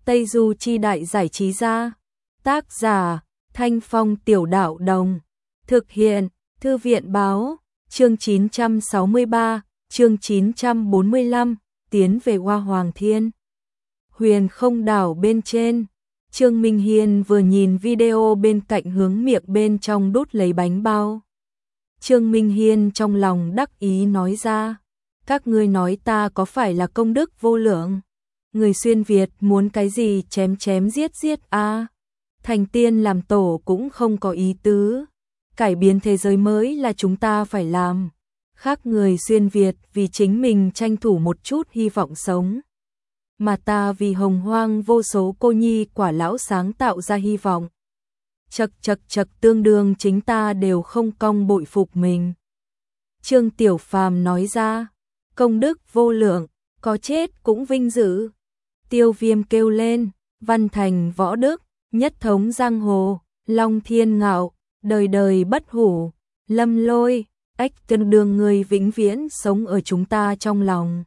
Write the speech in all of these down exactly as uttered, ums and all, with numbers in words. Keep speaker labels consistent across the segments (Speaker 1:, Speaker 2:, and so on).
Speaker 1: Tây Du Chi Đại Giải Trí Gia. Tác giả Thanh Phong Tiểu Đạo Đồng. Thực hiện Thư viện Báo. Chương chín trăm sáu mươi ba, chương chín trăm bốn mươi lăm, tiến về Hoa Hoàng Thiên. Huyền Không Đảo bên trên. Trương Minh Hiên vừa nhìn video bên cạnh hướng miệng bên trong đút lấy bánh bao. Trương Minh Hiên trong lòng đắc ý nói ra, các ngươi nói ta có phải là công đức vô lượng? Người xuyên Việt muốn cái gì chém chém giết giết a à? Thành tiên làm tổ cũng không có ý tứ. Cải biến thế giới mới là chúng ta phải làm. Khác người xuyên Việt vì chính mình tranh thủ một chút hy vọng sống. Mà ta vì hồng hoang vô số cô nhi quả lão sáng tạo ra hy vọng. Chật chật chật tương đương chính ta đều không cong bội phục mình. Trương Tiểu Phàm nói ra, công đức vô lượng, có chết cũng vinh dự. Tiêu Viêm kêu lên, văn thành võ đức, nhất thống giang hồ, long thiên ngạo, đời đời bất hủ, Lâm Lôi, ách tương đương người vĩnh viễn sống ở chúng ta trong lòng.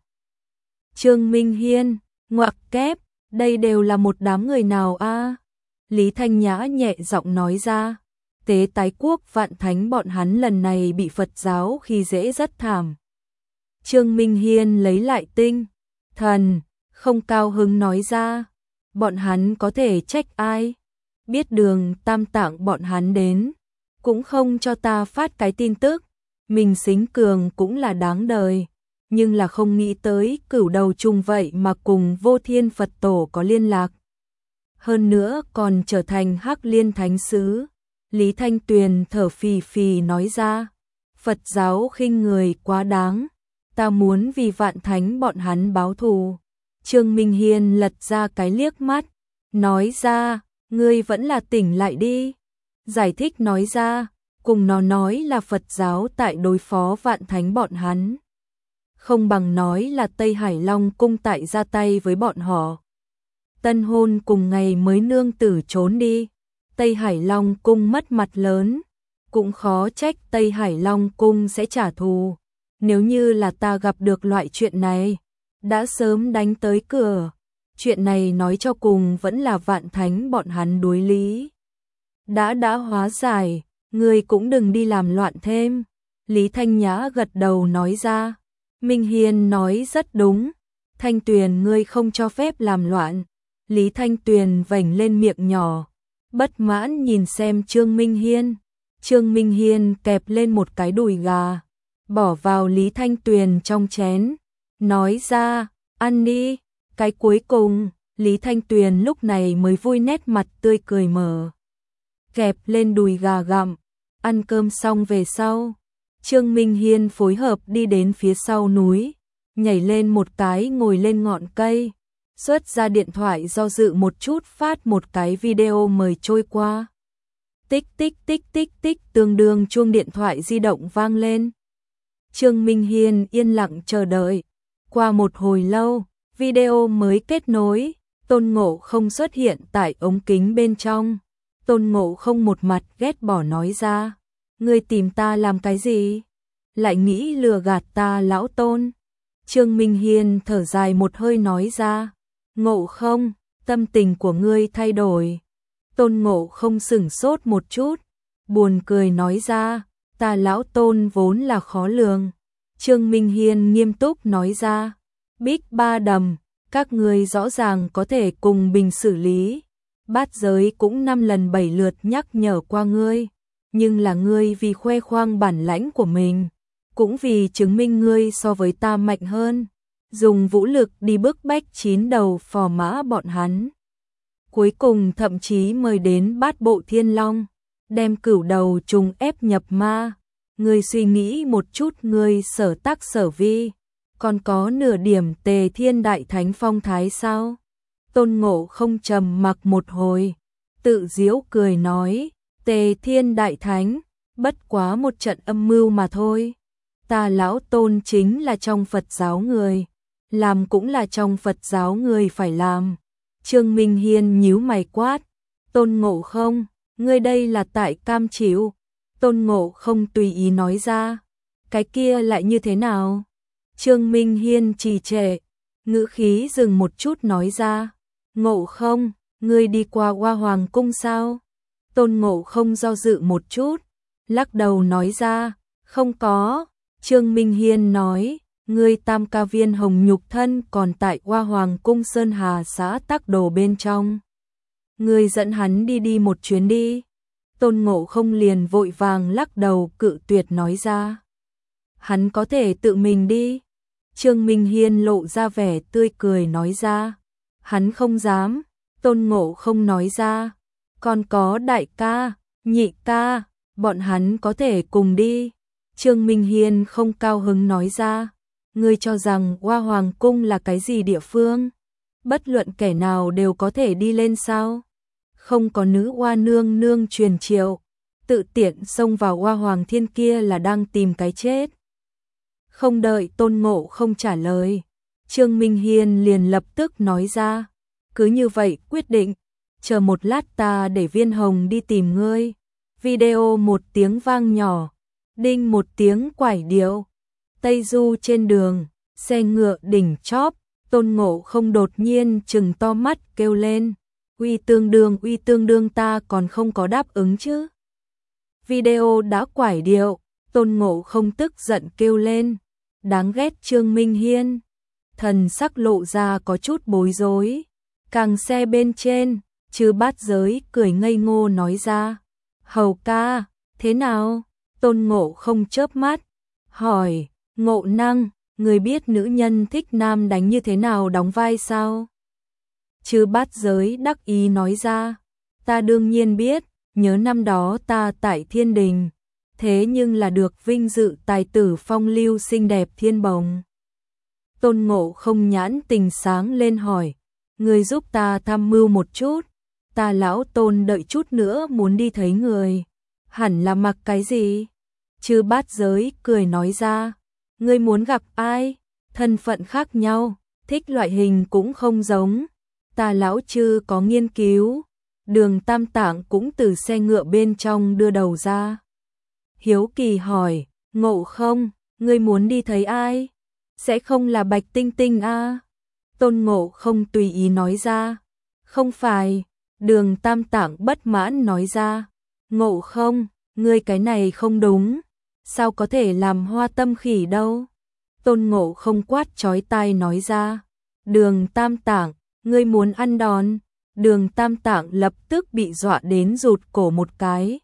Speaker 1: Trương Minh Hiên, ngoặc kép, đây đều là một đám người nào a? À? Lý Thanh Nhã nhẹ giọng nói ra, tế tái quốc vạn thánh bọn hắn lần này bị Phật giáo khi dễ rất thảm. Trương Minh Hiên lấy lại tinh thần, không cao hứng nói ra, bọn hắn có thể trách ai? Biết đường Tam Tạng bọn hắn đến, cũng không cho ta phát cái tin tức, mình xính cường cũng là đáng đời, nhưng là không nghĩ tới cửu đầu trùng vậy mà cùng Vô Thiên Phật Tổ có liên lạc. Hơn nữa còn trở thành Hắc Liên Thánh Sứ. Lý Thanh Tuyền thở phì phì nói ra, Phật giáo khinh người quá đáng, ta muốn vì vạn thánh bọn hắn báo thù. Trương Minh Hiên lật ra cái liếc mắt, nói ra, ngươi vẫn là tỉnh lại đi. Giải thích nói ra, cùng nó nói là Phật giáo tại đối phó vạn thánh bọn hắn. Không bằng nói là Tây Hải Long cung tại ra tay với bọn họ. Tân hôn cùng ngày mới nương tử trốn đi, Tây Hải Long cung mất mặt lớn, cũng khó trách Tây Hải Long cung sẽ trả thù. Nếu như là ta gặp được loại chuyện này, đã sớm đánh tới cửa. Chuyện này nói cho cùng vẫn là vạn thánh bọn hắn đối lý. Đã đã hóa giải, ngươi cũng đừng đi làm loạn thêm. Lý Thanh Nhã gật đầu nói ra, Minh Hiên nói rất đúng, Thanh Tuyền ngươi không cho phép làm loạn. Lý Thanh Tuyền vểnh lên miệng nhỏ, bất mãn nhìn xem Trương Minh Hiên. Trương Minh Hiên kẹp lên một cái đùi gà, bỏ vào Lý Thanh Tuyền trong chén, nói ra, ăn đi. Cái cuối cùng, Lý Thanh Tuyền lúc này mới vui nét mặt tươi cười mở. Kẹp lên đùi gà gặm, ăn cơm xong về sau. Trương Minh Hiên phối hợp đi đến phía sau núi, nhảy lên một cái ngồi lên ngọn cây, xuất ra điện thoại do dự một chút phát một cái video mời trôi qua. Tích tích tích tích tích tương đương chuông điện thoại di động vang lên. Trương Minh Hiên yên lặng chờ đợi. Qua một hồi lâu, video mới kết nối, Tôn Ngộ Không xuất hiện tại ống kính bên trong. Tôn Ngộ Không một mặt ghét bỏ nói ra, ngươi tìm ta làm cái gì? Lại nghĩ lừa gạt ta lão Tôn. Trương Minh Hiên thở dài một hơi nói ra, Ngộ Không, tâm tình của ngươi thay đổi. Tôn Ngộ Không sửng sốt một chút, buồn cười nói ra, ta lão Tôn vốn là khó lường. Trương Minh Hiên nghiêm túc nói ra, Bích Ba Đầm, các ngươi rõ ràng có thể cùng bình xử lý. Bát giới cũng năm lần bảy lượt nhắc nhở qua ngươi, nhưng là ngươi vì khoe khoang bản lãnh của mình, cũng vì chứng minh ngươi so với ta mạnh hơn, dùng vũ lực đi bức bách chín đầu phò mã bọn hắn. Cuối cùng thậm chí mời đến Bát Bộ Thiên Long, đem cửu đầu trùng ép nhập ma. Ngươi suy nghĩ một chút ngươi sở tác sở vi, còn có nửa điểm Tề Thiên Đại Thánh phong thái sao? Tôn Ngộ Không trầm mặc một hồi, tự giễu cười nói, Tề Thiên Đại Thánh, bất quá một trận âm mưu mà thôi. Ta lão Tôn chính là trong Phật giáo người, làm cũng là trong Phật giáo người phải làm. Trương Minh Hiên nhíu mày quát, Tôn Ngộ Không, ngươi đây là tại cam chịu. Tôn Ngộ Không tùy ý nói ra, cái kia lại như thế nào? Trương Minh Hiên trì trệ, ngữ khí dừng một chút nói ra, Ngộ Không, ngươi đi qua Hoa Hoàng cung sao? Tôn Ngộ Không do dự một chút, lắc đầu nói ra, không có. Trương Minh Hiên nói, ngươi Tam Ca Viên Hồng nhục thân còn tại Hoa Hoàng cung Sơn Hà xã Tắc Đồ bên trong. Ngươi dẫn hắn đi đi một chuyến đi. Tôn Ngộ Không liền vội vàng lắc đầu cự tuyệt nói ra. Hắn có thể tự mình đi. Trương Minh Hiên lộ ra vẻ tươi cười nói ra. Hắn không dám. Tôn Ngộ Không nói ra. Còn có đại ca, nhị ca, bọn hắn có thể cùng đi. Trương Minh Hiên không cao hứng nói ra. Ngươi cho rằng Hoa Hoàng cung là cái gì địa phương? Bất luận kẻ nào đều có thể đi lên sao? Không có nữ hoa nương nương truyền triệu, tự tiện xông vào Hoa Hoàng thiên kia là đang tìm cái chết. Không đợi Tôn Ngộ Không trả lời, Trương Minh Hiên liền lập tức nói ra, cứ như vậy quyết định, chờ một lát ta để Viên Hồng đi tìm ngươi. Video một tiếng vang nhỏ, đinh một tiếng quải điệu. Tây Du trên đường, xe ngựa đỉnh chóp, Tôn Ngộ Không đột nhiên trừng to mắt kêu lên. Uy tương đương, uy tương đương, ta còn không có đáp ứng chứ. Video đã quải điệu, Tôn Ngộ Không tức giận kêu lên. Đáng ghét Trương Minh Hiên. Thần sắc lộ ra có chút bối rối. Càng xe bên trên, Chư Bát Giới cười ngây ngô nói ra. Hầu ca, thế nào? Tôn Ngộ Không chớp mắt, hỏi, Ngộ Năng, người biết nữ nhân thích nam đánh như thế nào đóng vai sao? Chư Bát Giới đắc ý nói ra, ta đương nhiên biết, nhớ năm đó ta tại Thiên Đình, thế nhưng là được vinh dự tài tử phong lưu xinh đẹp thiên bồng. Tôn Ngộ Không nhãn tình sáng lên hỏi, người giúp ta tham mưu một chút, ta lão Tôn đợi chút nữa muốn đi thấy người, hẳn là mặc cái gì? Chư Bát Giới cười nói ra, ngươi muốn gặp ai? Thân phận khác nhau, thích loại hình cũng không giống. Ta lão Chư có nghiên cứu. Đường Tam Tạng cũng từ xe ngựa bên trong đưa đầu ra. Hiếu kỳ hỏi, Ngộ Không, ngươi muốn đi thấy ai? Sẽ không là Bạch Tinh Tinh à? Tôn Ngộ Không tùy ý nói ra. Không phải. Đường Tam Tạng bất mãn nói ra. Ngộ Không, ngươi cái này không đúng. Sao có thể làm hoa tâm khỉ đâu? Tôn Ngộ Không quát chói tai nói ra. Đường Tam Tạng, ngươi muốn ăn đòn? Đường Tam Tạng lập tức bị dọa đến rụt cổ một cái.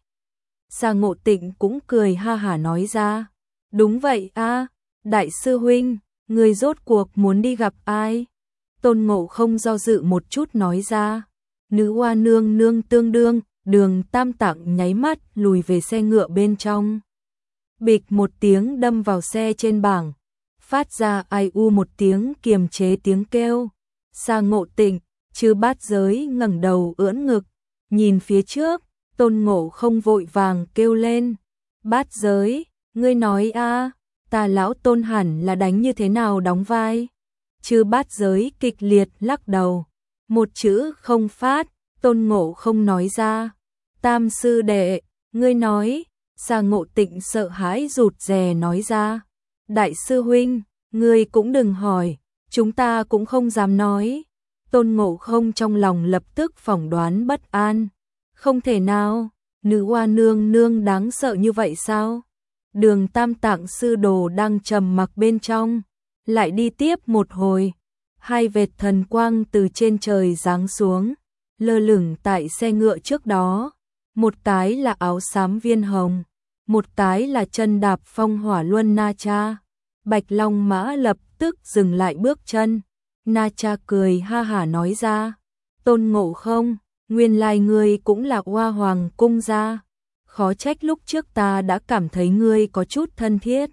Speaker 1: Sa Ngộ Tịnh cũng cười ha hả nói ra. Đúng vậy a, đại sư huynh, ngươi rốt cuộc muốn đi gặp ai? Tôn Ngộ Không do dự một chút nói ra. Nữ hoa nương nương tương đương. Đường Tam Tạng nháy mắt lùi về xe ngựa bên trong. Bịch một tiếng đâm vào xe trên bảng, phát ra ai u một tiếng kiềm chế tiếng kêu. Sa Ngộ Tịnh, Chư Bát Giới ngẩng đầu ưỡn ngực, nhìn phía trước. Tôn Ngộ Không vội vàng kêu lên, Bát Giới, ngươi nói a, ta lão Tôn hẳn là đánh như thế nào đóng vai? Chư Bát Giới kịch liệt lắc đầu, một chữ không phát. Tôn Ngộ Không nói ra, Tam sư đệ, ngươi nói. Sa Ngộ Tịnh sợ hãi rụt rè nói ra, đại sư huynh, ngươi cũng đừng hỏi, chúng ta cũng không dám nói. Tôn Ngộ Không trong lòng lập tức phỏng đoán bất an. Không thể nào, nữ hoa nương nương đáng sợ như vậy sao? Đường Tam Tạng sư đồ đang trầm mặc bên trong, lại đi tiếp một hồi. Hai vệt thần quang từ trên trời giáng xuống, lơ lửng tại xe ngựa trước đó. Một cái là áo xám Viên Hồng, một cái là chân đạp phong hỏa luân Na Cha. Bạch Long Mã lập tức dừng lại bước chân. Na Cha cười ha hả nói ra, Tôn Ngộ Không, nguyên lai ngươi cũng là Hoa Hoàng cung gia. Khó trách lúc trước ta đã cảm thấy ngươi có chút thân thiết.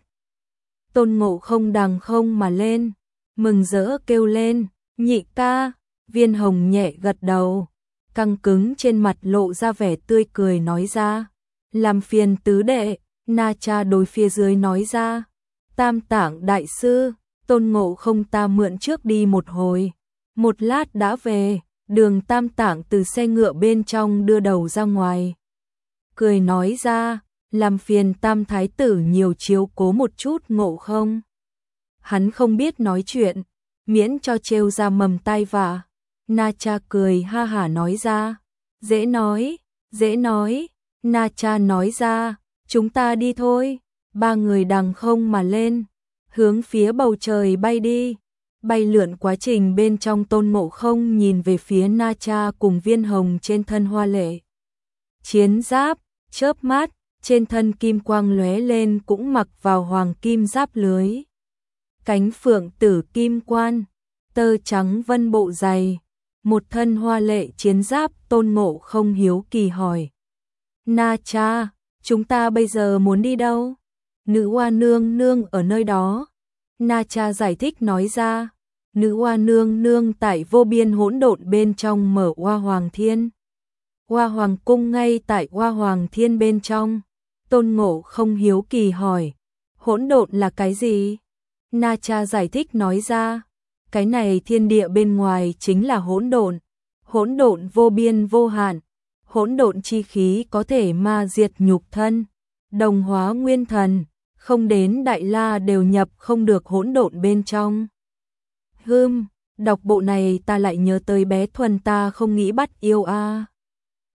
Speaker 1: Tôn Ngộ Không đằng không mà lên, mừng rỡ kêu lên, nhị ca. Viên Hồng nhẹ gật đầu, căng cứng trên mặt lộ ra vẻ tươi cười nói ra, làm phiền tứ đệ. Na Cha đối phía dưới nói ra, Tam Tạng đại sư, Tôn Ngộ Không ta mượn trước đi một hồi, một lát đã về. Đường Tam Tạng từ xe ngựa bên trong đưa đầu ra ngoài, cười nói ra, làm phiền Tam Thái tử nhiều chiếu cố một chút Ngộ Không. Hắn không biết nói chuyện, miễn cho trêu ra mầm tai vạ. Na Cha cười ha hả nói ra. Dễ nói, dễ nói, Na Cha nói ra, chúng ta đi thôi. Ba người đằng không mà lên, hướng phía bầu trời bay đi. Bay lượn quá trình bên trong Tôn Ngộ Không nhìn về phía Na Cha cùng Viên Hồng trên thân hoa lệ chiến giáp, chớp mắt, trên thân kim quang lóe lên cũng mặc vào hoàng kim giáp lưới. Cánh phượng tử kim quan, tơ trắng vân bộ dày, một thân hoa lệ chiến giáp. Tôn Ngộ Không hiếu kỳ hỏi. Na Cha, chúng ta bây giờ muốn đi đâu? Nữ Hoa Nương Nương ở nơi đó. Na Cha giải thích nói ra. Nữ Hoa Nương Nương tại vô biên hỗn độn bên trong mở Hoa Hoàng Thiên. Hoa Hoàng cung ngay tại Hoa Hoàng Thiên bên trong. Tôn Ngộ Không hiếu kỳ hỏi. Hỗn độn là cái gì? Na Cha giải thích nói ra. Cái này thiên địa bên ngoài chính là hỗn độn. Hỗn độn vô biên vô hạn. Hỗn độn chi khí có thể ma diệt nhục thân, đồng hóa nguyên thần, không đến Đại La đều nhập không được hỗn độn bên trong. Hừm, đọc bộ này ta lại nhớ tới bé Thuần ta không nghĩ bắt yêu a. À.